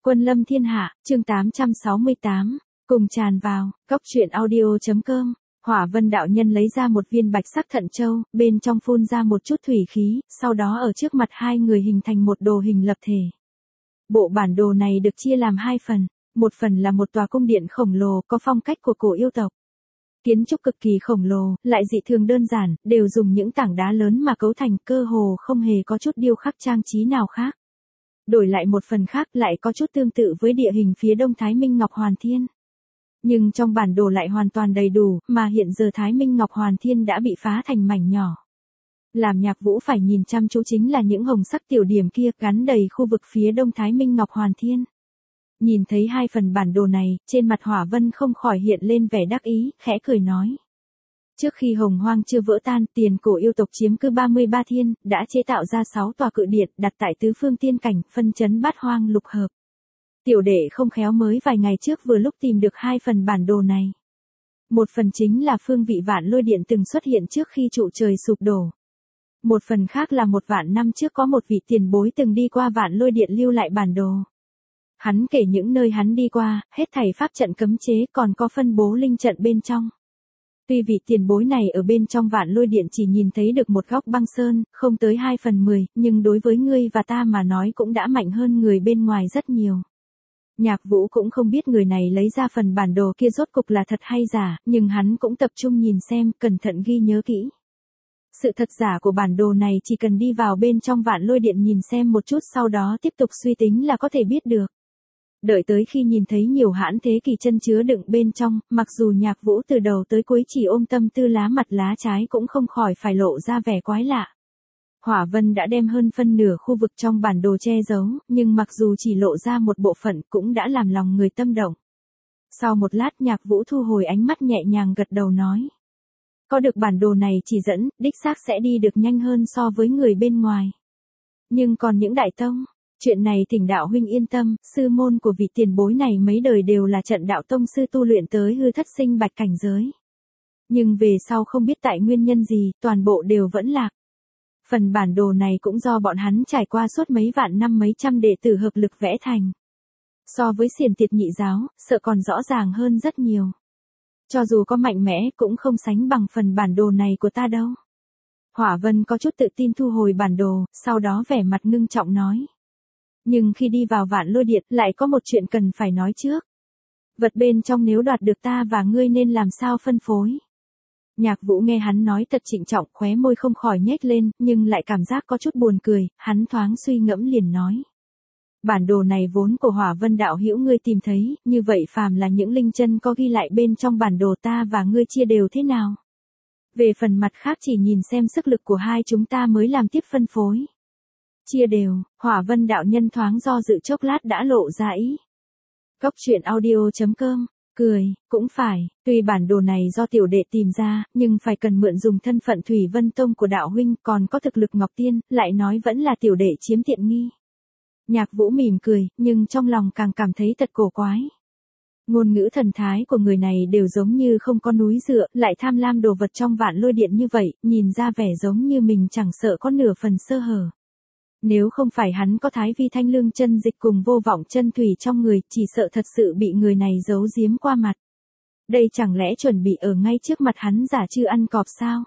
Quân lâm thiên hạ, chương 868, cùng tràn vào, góc truyện audio.com. Hỏa Vân đạo nhân lấy ra một viên bạch sắc thận châu, bên trong phun ra một chút thủy khí, sau đó ở trước mặt hai người hình thành một đồ hình lập thể. Bộ bản đồ này được chia làm hai phần, một phần là một tòa cung điện khổng lồ có phong cách của cổ yêu tộc. Kiến trúc cực kỳ khổng lồ, lại dị thường đơn giản, đều dùng những tảng đá lớn mà cấu thành, cơ hồ không hề có chút điêu khắc trang trí nào khác. Đổi lại một phần khác lại có chút tương tự với địa hình phía đông Thái Minh Ngọc Hoàn Thiên. Nhưng trong bản đồ lại hoàn toàn đầy đủ, mà hiện giờ Thái Minh Ngọc Hoàn Thiên đã bị phá thành mảnh nhỏ. Làm Nhạc Vũ phải nhìn chăm chú chính là những hồng sắc tiểu điểm kia gắn đầy khu vực phía đông Thái Minh Ngọc Hoàn Thiên. Nhìn thấy hai phần bản đồ này, trên mặt Hỏa Vân không khỏi hiện lên vẻ đắc ý, khẽ cười nói. Trước khi Hồng Hoang chưa vỡ tan, tiền cổ yêu tộc chiếm cứ 33 thiên, đã chế tạo ra 6 tòa cự điện, đặt tại tứ phương tiên cảnh, phân chấn bát hoang lục hợp. Tiểu đệ không khéo mới vài ngày trước vừa lúc tìm được hai phần bản đồ này. Một phần chính là phương vị Vạn Lôi Điện từng xuất hiện trước khi trụ trời sụp đổ. Một phần khác là 1.000 năm trước có một vị tiền bối từng đi qua Vạn Lôi Điện lưu lại bản đồ. Hắn kể những nơi hắn đi qua, hết thảy pháp trận cấm chế còn có phân bố linh trận bên trong. Tuy vị tiền bối này ở bên trong Vạn Lôi Điện chỉ nhìn thấy được một góc băng sơn, không tới 2/10, nhưng đối với ngươi và ta mà nói cũng đã mạnh hơn người bên ngoài rất nhiều. Nhạc Vũ cũng không biết người này lấy ra phần bản đồ kia rốt cục là thật hay giả, nhưng hắn cũng tập trung nhìn xem, cẩn thận ghi nhớ kỹ. Sự thật giả của bản đồ này chỉ cần đi vào bên trong Vạn Lôi Điện nhìn xem một chút sau đó tiếp tục suy tính là có thể biết được. Đợi tới khi nhìn thấy nhiều hãn thế kỷ chân chứa đựng bên trong, mặc dù Nhạc Vũ từ đầu tới cuối chỉ ôm tâm tư lá mặt lá trái cũng không khỏi phải lộ ra vẻ quái lạ. Hỏa Vân đã đem hơn phân nửa khu vực trong bản đồ che giấu, nhưng mặc dù chỉ lộ ra một bộ phận cũng đã làm lòng người tâm động. Sau một lát Nhạc Vũ thu hồi ánh mắt nhẹ nhàng gật đầu nói. Có được bản đồ này chỉ dẫn, đích xác sẽ đi được nhanh hơn so với người bên ngoài. Nhưng còn những đại tông, chuyện này thỉnh đạo huynh yên tâm, sư môn của vị tiền bối này mấy đời đều là trận đạo tông sư tu luyện tới hư thất sinh bạch cảnh giới. Nhưng về sau không biết tại nguyên nhân gì, toàn bộ đều vẫn lạc. Phần bản đồ này cũng do bọn hắn trải qua suốt mấy vạn năm mấy trăm đệ tử hợp lực vẽ thành. So với xiển tiệt nhị giáo, sợ còn rõ ràng hơn rất nhiều. Cho dù có mạnh mẽ cũng không sánh bằng phần bản đồ này của ta đâu. Hỏa Vân có chút tự tin thu hồi bản đồ, sau đó vẻ mặt ngưng trọng nói. Nhưng khi đi vào Vạn Lôi Điện lại có một chuyện cần phải nói trước. Vật bên trong nếu đoạt được ta và ngươi nên làm sao phân phối. Nhạc Vũ nghe hắn nói thật trịnh trọng, khóe môi không khỏi nhếch lên, nhưng lại cảm giác có chút buồn cười, hắn thoáng suy ngẫm liền nói. Bản đồ này vốn của Hỏa Vân đạo hữu ngươi tìm thấy, như vậy phàm là những linh chân có ghi lại bên trong bản đồ ta và ngươi chia đều thế nào. Về phần mặt khác chỉ nhìn xem sức lực của hai chúng ta mới làm tiếp phân phối. Chia đều, Hỏa Vân đạo nhân thoáng do dự chốc lát đã lộ ra ý. Góc truyện audio.com, cười, cũng phải, tuy bản đồ này do tiểu đệ tìm ra, nhưng phải cần mượn dùng thân phận Thủy Vân Tông của đạo huynh còn có thực lực Ngọc Tiên, lại nói vẫn là tiểu đệ chiếm tiện nghi. Nhạc Vũ mỉm cười, nhưng trong lòng càng cảm thấy thật cổ quái. Ngôn ngữ thần thái của người này đều giống như không có núi dựa, lại tham lam đồ vật trong Vạn Lôi Điện như vậy, nhìn ra vẻ giống như mình chẳng sợ có nửa phần sơ hở. Nếu không phải hắn có Thái Vi Thanh Lương chân dịch cùng vô vọng chân thủy trong người, chỉ sợ thật sự bị người này giấu giếm qua mặt. Đây chẳng lẽ chuẩn bị ở ngay trước mặt hắn giả chư ăn cọp sao?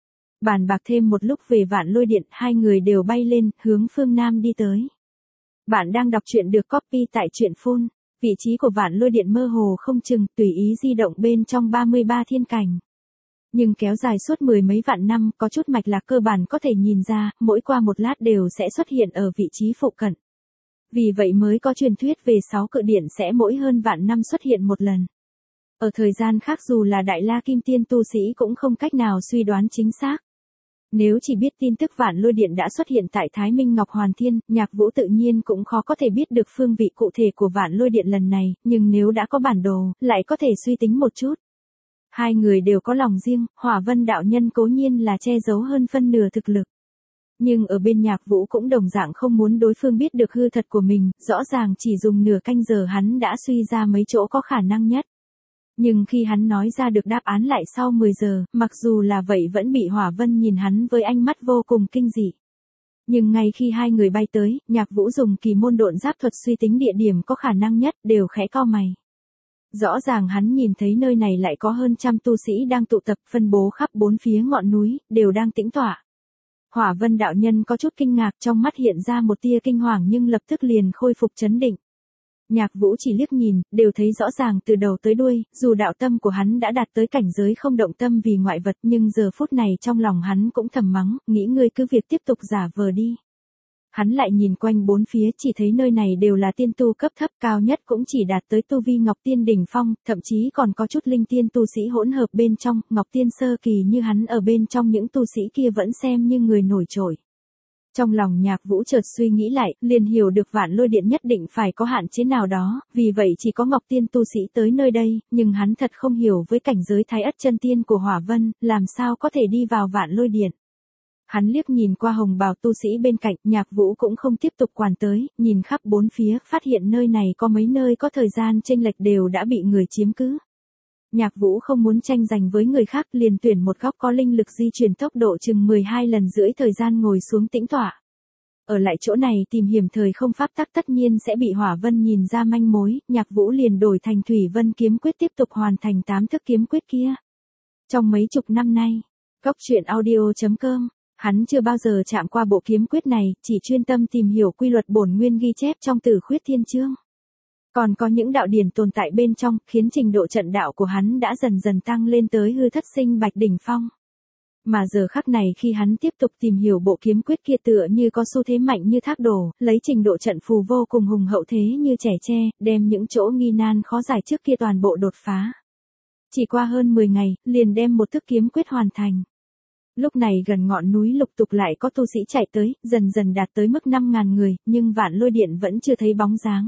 Bàn bạc thêm một lúc về Vạn Lôi Điện, hai người đều bay lên, hướng phương Nam đi tới. Bạn đang đọc truyện được copy tại truyện phone. Vị trí của Vạn Lôi Điện mơ hồ không chừng, tùy ý di động bên trong 33 thiên cảnh. Nhưng kéo dài suốt mười mấy vạn năm, có chút mạch lạc cơ bản có thể nhìn ra, mỗi qua một lát đều sẽ xuất hiện ở vị trí phụ cận. Vì vậy mới có truyền thuyết về 6 cự điện sẽ mỗi hơn vạn năm xuất hiện một lần. Ở thời gian khác dù là Đại La Kim Tiên tu sĩ cũng không cách nào suy đoán chính xác. Nếu chỉ biết tin tức Vạn Lôi Điện đã xuất hiện tại Thái Minh Ngọc Hoàn Thiên, Nhạc Vũ tự nhiên cũng khó có thể biết được phương vị cụ thể của Vạn Lôi Điện lần này, nhưng nếu đã có bản đồ, lại có thể suy tính một chút. Hai người đều có lòng riêng, Hỏa Vân đạo nhân cố nhiên là che giấu hơn phân nửa thực lực. Nhưng ở bên Nhạc Vũ cũng đồng dạng không muốn đối phương biết được hư thật của mình, rõ ràng chỉ dùng nửa canh giờ hắn đã suy ra mấy chỗ có khả năng nhất. Nhưng khi hắn nói ra được đáp án lại sau 10 giờ, mặc dù là vậy vẫn bị Hỏa Vân nhìn hắn với ánh mắt vô cùng kinh dị. Nhưng ngay khi hai người bay tới, Nhạc Vũ dùng kỳ môn độn giáp thuật suy tính địa điểm có khả năng nhất, đều khẽ cau mày. Rõ ràng hắn nhìn thấy nơi này lại có hơn trăm tu sĩ đang tụ tập phân bố khắp bốn phía ngọn núi, đều đang tĩnh tọa. Hỏa Vân đạo nhân có chút kinh ngạc, trong mắt hiện ra một tia kinh hoàng nhưng lập tức liền khôi phục trấn định. Nhạc Vũ chỉ liếc nhìn, đều thấy rõ ràng từ đầu tới đuôi, dù đạo tâm của hắn đã đạt tới cảnh giới không động tâm vì ngoại vật, nhưng giờ phút này trong lòng hắn cũng thầm mắng, nghĩ ngươi cứ việc tiếp tục giả vờ đi. Hắn lại nhìn quanh bốn phía, chỉ thấy nơi này đều là tiên tu cấp thấp, cao nhất cũng chỉ đạt tới tu vi Ngọc Tiên đỉnh phong, thậm chí còn có chút linh tiên tu sĩ hỗn hợp bên trong, Ngọc Tiên sơ kỳ như hắn ở bên trong những tu sĩ kia vẫn xem như người nổi trội. Trong lòng Nhạc Vũ chợt suy nghĩ lại, liền hiểu được Vạn Lôi Điện nhất định phải có hạn chế nào đó, vì vậy chỉ có Ngọc Tiên tu sĩ tới nơi đây, nhưng hắn thật không hiểu với cảnh giới Thái Ất chân tiên của Hỏa Vân, làm sao có thể đi vào Vạn Lôi Điện. Hắn liếc nhìn qua hồng bào tu sĩ bên cạnh, Nhạc Vũ cũng không tiếp tục quản tới, nhìn khắp bốn phía, phát hiện nơi này có mấy nơi có thời gian chênh lệch đều đã bị người chiếm cứ. Nhạc Vũ không muốn tranh giành với người khác, liền tuyển một góc có linh lực di chuyển tốc độ chừng 12 lần rưỡi thời gian ngồi xuống tĩnh tọa. Ở lại chỗ này tìm hiểm thời không pháp tắc tất nhiên sẽ bị Hỏa Vân nhìn ra manh mối, Nhạc Vũ liền đổi thành Thủy Vân kiếm quyết tiếp tục hoàn thành 8 thức kiếm quyết kia. Trong mấy chục năm nay, Goctruyện.audio.com, hắn chưa bao giờ chạm qua bộ kiếm quyết này, chỉ chuyên tâm tìm hiểu quy luật bổn nguyên ghi chép trong Tử Khuyết Thiên Chương. Còn có những đạo điển tồn tại bên trong, khiến trình độ trận đạo của hắn đã dần dần tăng lên tới hư thất sinh bạch đỉnh phong. Mà giờ khắc này khi hắn tiếp tục tìm hiểu bộ kiếm quyết kia tựa như có xu thế mạnh như thác đổ, lấy trình độ trận phù vô cùng hùng hậu thế như trẻ tre, đem những chỗ nghi nan khó giải trước kia toàn bộ đột phá. Chỉ qua hơn 10 ngày, liền đem một thức kiếm quyết hoàn thành. Lúc này gần ngọn núi lục tục lại có tu sĩ chạy tới, dần dần đạt tới mức 5.000 người, nhưng Vạn Lôi Điện vẫn chưa thấy bóng dáng.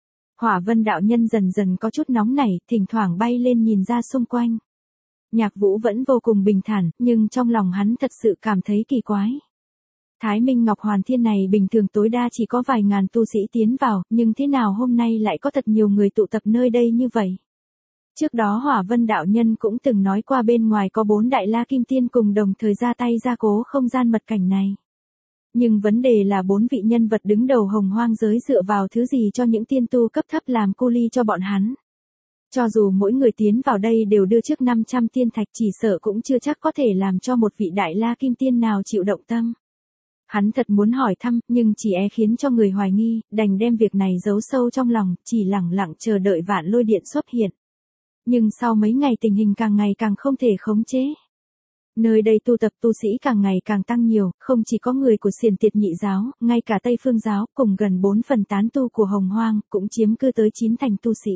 Hỏa Vân đạo nhân dần dần có chút nóng nảy, thỉnh thoảng bay lên nhìn ra xung quanh. Nhạc Vũ vẫn vô cùng bình thản, nhưng trong lòng hắn thật sự cảm thấy kỳ quái. Thái Minh Ngọc Hoàn Thiên này bình thường tối đa chỉ có vài ngàn tu sĩ tiến vào, nhưng thế nào hôm nay lại có thật nhiều người tụ tập nơi đây như vậy? Trước đó Hỏa Vân đạo nhân cũng từng nói qua bên ngoài có 4 đại la kim tiên cùng đồng thời ra tay gia cố không gian mật cảnh này. Nhưng vấn đề là 4 vị nhân vật đứng đầu hồng hoang giới dựa vào thứ gì cho những tiên tu cấp thấp làm cu ly cho bọn hắn. Cho dù mỗi người tiến vào đây đều đưa trước 500 tiên thạch, chỉ sợ cũng chưa chắc có thể làm cho một vị đại la kim tiên nào chịu động tâm. Hắn thật muốn hỏi thăm, nhưng chỉ khiến cho người hoài nghi, đành đem việc này giấu sâu trong lòng, chỉ lẳng lặng chờ đợi Vạn Lôi Điện xuất hiện. Nhưng sau mấy ngày tình hình càng ngày càng không thể khống chế. Nơi đây tu tập tu sĩ càng ngày càng tăng nhiều, không chỉ có người của Xiển Tiệt Nhị giáo, ngay cả Tây Phương giáo, cùng gần 4 phần tán tu của Hồng Hoang, cũng chiếm cư tới 9 thành tu sĩ.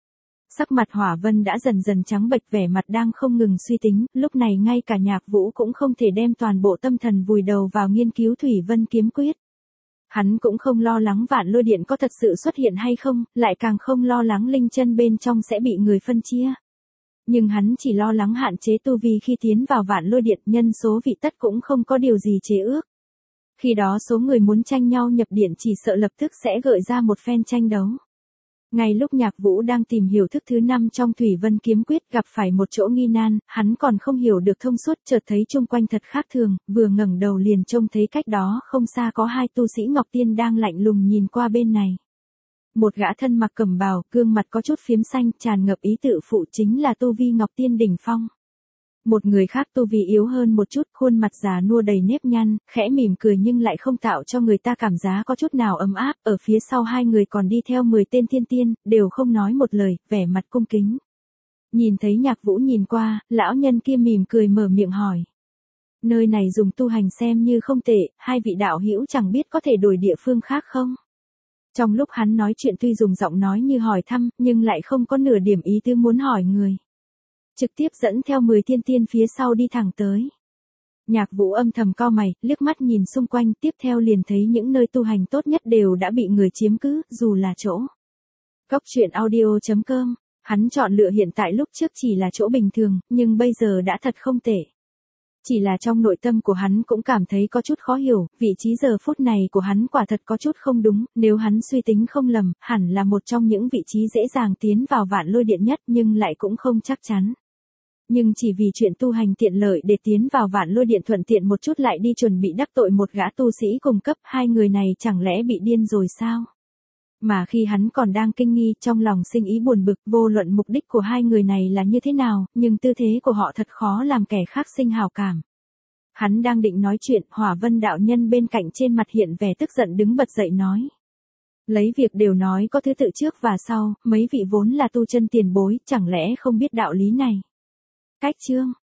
Sắc mặt Hỏa Vân đã dần dần trắng bệch, vẻ mặt đang không ngừng suy tính, lúc này ngay cả Nhạc Vũ cũng không thể đem toàn bộ tâm thần vùi đầu vào nghiên cứu Thủy Vân kiếm quyết. Hắn cũng không lo lắng Vạn Lôi Điện có thật sự xuất hiện hay không, lại càng không lo lắng linh chân bên trong sẽ bị người phân chia. Nhưng hắn chỉ lo lắng hạn chế tu vi khi tiến vào Vạn Lôi Điện, nhân số vị tất cũng không có điều gì chế ước. Khi đó số người muốn tranh nhau nhập điện chỉ sợ lập tức sẽ gợi ra một phen tranh đấu. Ngay lúc Nhạc Vũ đang tìm hiểu thức thứ 5 trong Thủy Vân kiếm quyết, gặp phải một chỗ nghi nan, hắn còn không hiểu được thông suốt, chợt thấy chung quanh thật khác thường, vừa ngẩng đầu liền trông thấy cách đó không xa có 2 tu sĩ Ngọc Tiên đang lạnh lùng nhìn qua bên này. Một gã thân mặc cẩm bào, gương mặt có chút phiếm xanh, tràn ngập ý tự phụ, chính là tu vi Ngọc Tiên đỉnh phong. Một người khác tu vi yếu hơn một chút, khuôn mặt già nua đầy nếp nhăn, khẽ mỉm cười nhưng lại không tạo cho người ta cảm giác có chút nào ấm áp, ở phía sau 2 người còn đi theo 10 tên thiên tiên, đều không nói một lời, vẻ mặt cung kính. Nhìn thấy Nhạc Vũ nhìn qua, lão nhân kia mỉm cười mở miệng hỏi. Nơi này dùng tu hành xem như không tệ, 2 vị đạo hữu chẳng biết có thể đổi địa phương khác không? Trong lúc hắn nói chuyện tuy dùng giọng nói như hỏi thăm, nhưng lại không có nửa điểm ý tứ muốn hỏi người. Trực tiếp dẫn theo 10 thiên tiên phía sau đi thẳng tới. Nhạc Vũ âm thầm cau mày, liếc mắt nhìn xung quanh, tiếp theo liền thấy những nơi tu hành tốt nhất đều đã bị người chiếm cứ, dù là chỗ. Goctruyện.audio.com, hắn chọn lựa hiện tại lúc trước chỉ là chỗ bình thường, nhưng bây giờ đã thật không tệ. Chỉ là trong nội tâm của hắn cũng cảm thấy có chút khó hiểu, vị trí giờ phút này của hắn quả thật có chút không đúng, nếu hắn suy tính không lầm, hẳn là một trong những vị trí dễ dàng tiến vào Vạn Lôi Điện nhất nhưng lại cũng không chắc chắn. Nhưng chỉ vì chuyện tu hành tiện lợi để tiến vào Vạn Lôi Điện thuận tiện một chút lại đi chuẩn bị đắc tội một gã tu sĩ cùng cấp, hai người này chẳng lẽ bị điên rồi sao? Mà khi hắn còn đang kinh nghi, trong lòng sinh ý buồn bực, vô luận mục đích của hai người này là như thế nào, nhưng tư thế của họ thật khó làm kẻ khác sinh hào cảm. Hắn đang định nói chuyện, Hỏa Vân đạo nhân bên cạnh trên mặt hiện vẻ tức giận đứng bật dậy nói. Lấy việc đều nói có thứ tự trước và sau, mấy vị vốn là tu chân tiền bối, chẳng lẽ không biết đạo lý này? Cách chương